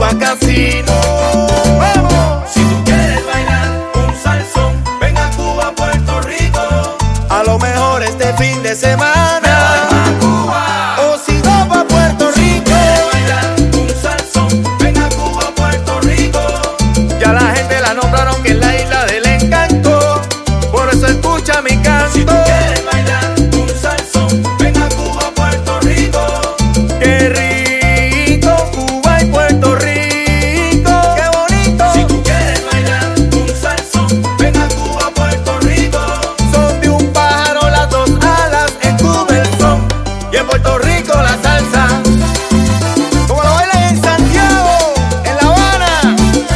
Cuba Casino. ¡Vamos! Si tú quieres bailar un salsón, ven a Cuba, Puerto Rico. A lo mejor este fin de semana Me voy pa' Cuba. o si no pa' Puerto Si Rico. tú quieres bailar un salsón, ven a Cuba, Puerto Rico. Ya la gente la nombraron que es la isla del encanto, por eso escucha mi canto. Si tú quieres bailar un salsón, ven a Cuba, Puerto Rico. Qué rico Cuba y Puerto Rico, qué bonito. Si tú quieres bailar un salsón, ven a Cuba, Puerto Rico. Son de un pájaro las dos alas, en Cuba el son y en Puerto Rico la salsa. Como lo bailan en Santiago, en La Habana,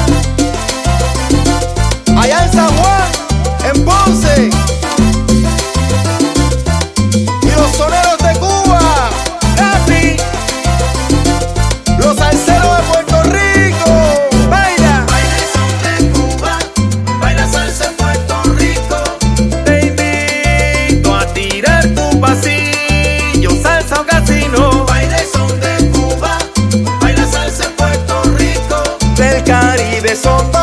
allá en San Juan, en Ponce, y los soneros de Cuba, Capi, los salseros de Puerto Rico. Baila, Baila el son de Cuba, baila salsa en Puerto Rico. te invito a tirar tu pasillo, salsa o casino. Baila el son de Cuba, baila salsa en Puerto Rico. Del Caribe son